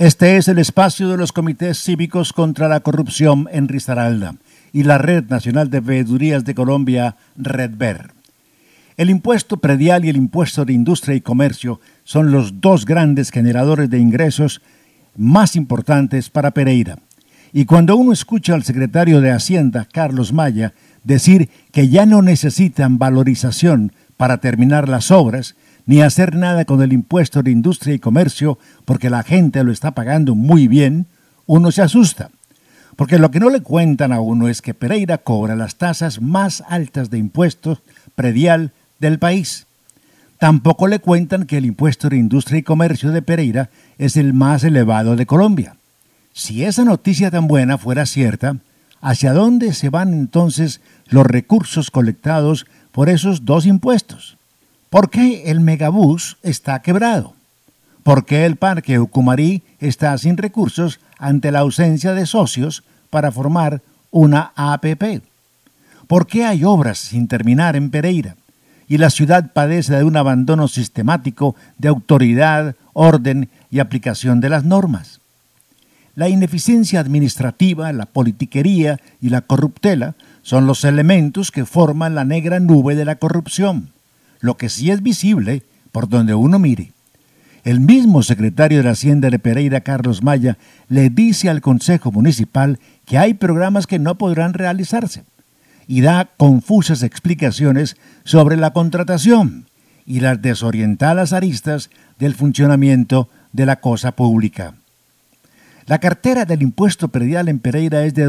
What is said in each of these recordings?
Este es el espacio de los comités cívicos contra la corrupción en Risaralda y la Red Nacional de Veedurías de Colombia, RedVer. El impuesto predial y el impuesto de industria y comercio son los dos grandes generadores de ingresos más importantes para Pereira. Y cuando uno escucha al secretario de Hacienda, Carlos Maya, decir que ya no necesitan valorización para terminar las obras, ni hacer nada con el impuesto de industria y comercio porque la gente lo está pagando muy bien, uno se asusta. Porque lo que no le cuentan a uno es que Pereira cobra las tasas más altas de impuestos predial del país. Tampoco le cuentan que el impuesto de industria y comercio de Pereira es el más elevado de Colombia. Si esa noticia tan buena fuera cierta, ¿hacia dónde se van entonces los recursos colectados por esos dos impuestos? ¿Por qué el megabús está quebrado? ¿Por qué el Parque Ucumarí está sin recursos ante la ausencia de socios para formar una APP? ¿Por qué hay obras sin terminar en Pereira y la ciudad padece de un abandono sistemático de autoridad, orden y aplicación de las normas? La ineficiencia administrativa, la politiquería y la corruptela son los elementos que forman la negra nube de la corrupción, lo que sí es visible por donde uno mire. El mismo secretario de Hacienda de Pereira, Carlos Maya, le dice al Consejo Municipal que hay programas que no podrán realizarse y da confusas explicaciones sobre la contratación y las desorientadas aristas del funcionamiento de la cosa pública. La cartera del impuesto predial en Pereira es de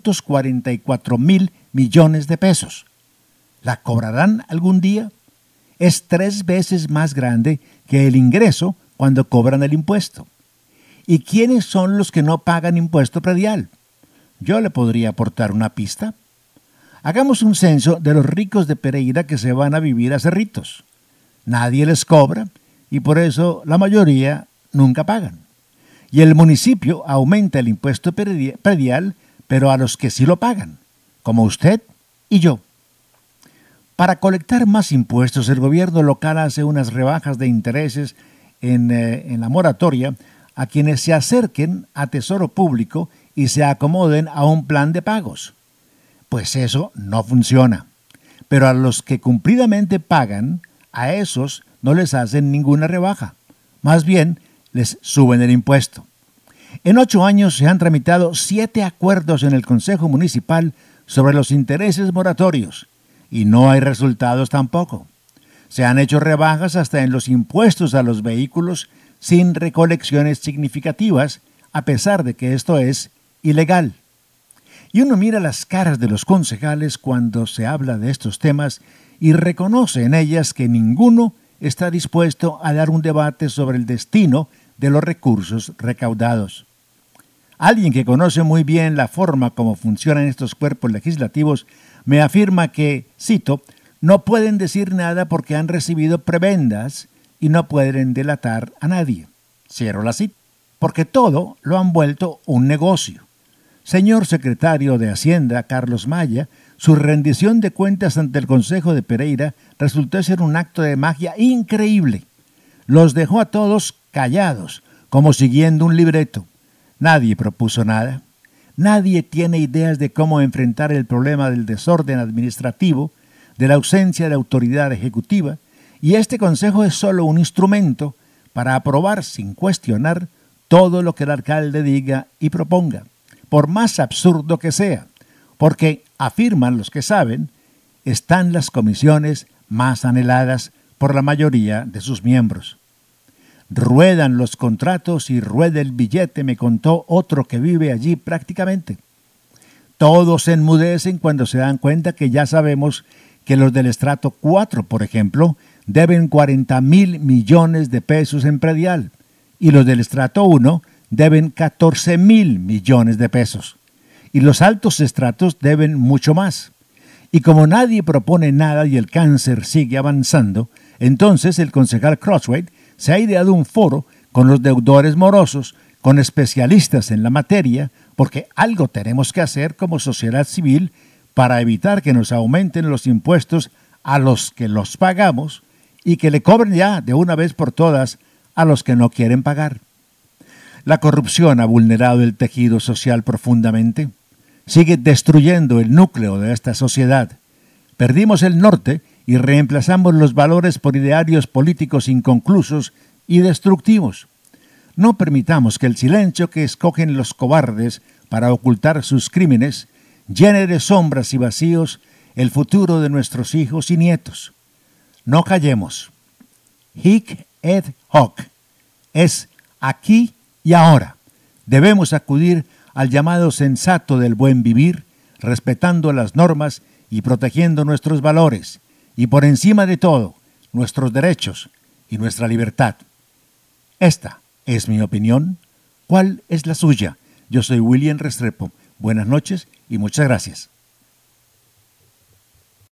244.000 millones de pesos. ¿La cobrarán algún día? Es 3 veces más grande que el ingreso cuando cobran el impuesto. ¿Y quiénes son los que no pagan impuesto predial? Yo le podría aportar una pista. Hagamos un censo de los ricos de Pereira que se van a vivir a Cerritos. Nadie les cobra y por eso la mayoría nunca pagan. Y el municipio aumenta el impuesto predial, pero a los que sí lo pagan, como usted y yo. Para colectar más impuestos, el gobierno local hace unas rebajas de intereses en la moratoria a quienes se acerquen a Tesoro Público y se acomoden a un plan de pagos. Pues eso no funciona. Pero a los que cumplidamente pagan, a esos no les hacen ninguna rebaja. Más bien, les suben el impuesto. En 8 años se han tramitado 7 acuerdos en el Consejo Municipal sobre los intereses moratorios. Y no hay resultados tampoco. Se han hecho rebajas hasta en los impuestos a los vehículos sin recolecciones significativas, a pesar de que esto es ilegal. Y uno mira las caras de los concejales cuando se habla de estos temas y reconoce en ellas que ninguno está dispuesto a dar un debate sobre el destino de los recursos recaudados. Alguien que conoce muy bien la forma como funcionan estos cuerpos legislativos me afirma que, cito, no pueden decir nada porque han recibido prebendas y no pueden delatar a nadie. Cierro la cita. Porque todo lo han vuelto un negocio. Señor secretario de Hacienda, Carlos Maya, su rendición de cuentas ante el Consejo de Pereira resultó ser un acto de magia increíble. Los dejó a todos callados, como siguiendo un libreto. Nadie propuso nada. Nadie tiene ideas de cómo enfrentar el problema del desorden administrativo, de la ausencia de autoridad ejecutiva, y este consejo es solo un instrumento para aprobar sin cuestionar todo lo que el alcalde diga y proponga, por más absurdo que sea, porque, afirman los que saben, están las comisiones más anheladas por la mayoría de sus miembros. Ruedan los contratos y rueda el billete, me contó otro que vive allí prácticamente. Todos se enmudecen cuando se dan cuenta que ya sabemos que los del estrato 4, por ejemplo, deben 40.000 millones de pesos en predial y los del estrato 1 deben 14.000 millones de pesos. Y los altos estratos deben mucho más. Y como nadie propone nada y el cáncer sigue avanzando, entonces el concejal Crossway se ha ideado un foro con los deudores morosos, con especialistas en la materia, porque algo tenemos que hacer como sociedad civil para evitar que nos aumenten los impuestos a los que los pagamos y que le cobren ya de una vez por todas a los que no quieren pagar. La corrupción ha vulnerado el tejido social profundamente. Sigue destruyendo el núcleo de esta sociedad. Perdimos el norte y reemplazamos los valores por idearios políticos inconclusos y destructivos. No permitamos que el silencio que escogen los cobardes para ocultar sus crímenes llene de sombras y vacíos el futuro de nuestros hijos y nietos. No callemos. Hic et hoc es aquí y ahora. Debemos acudir al llamado sensato del buen vivir, respetando las normas y protegiendo nuestros valores, y por encima de todo, nuestros derechos y nuestra libertad. Esta es mi opinión. ¿Cuál es la suya? Yo soy William Restrepo. Buenas noches y muchas gracias.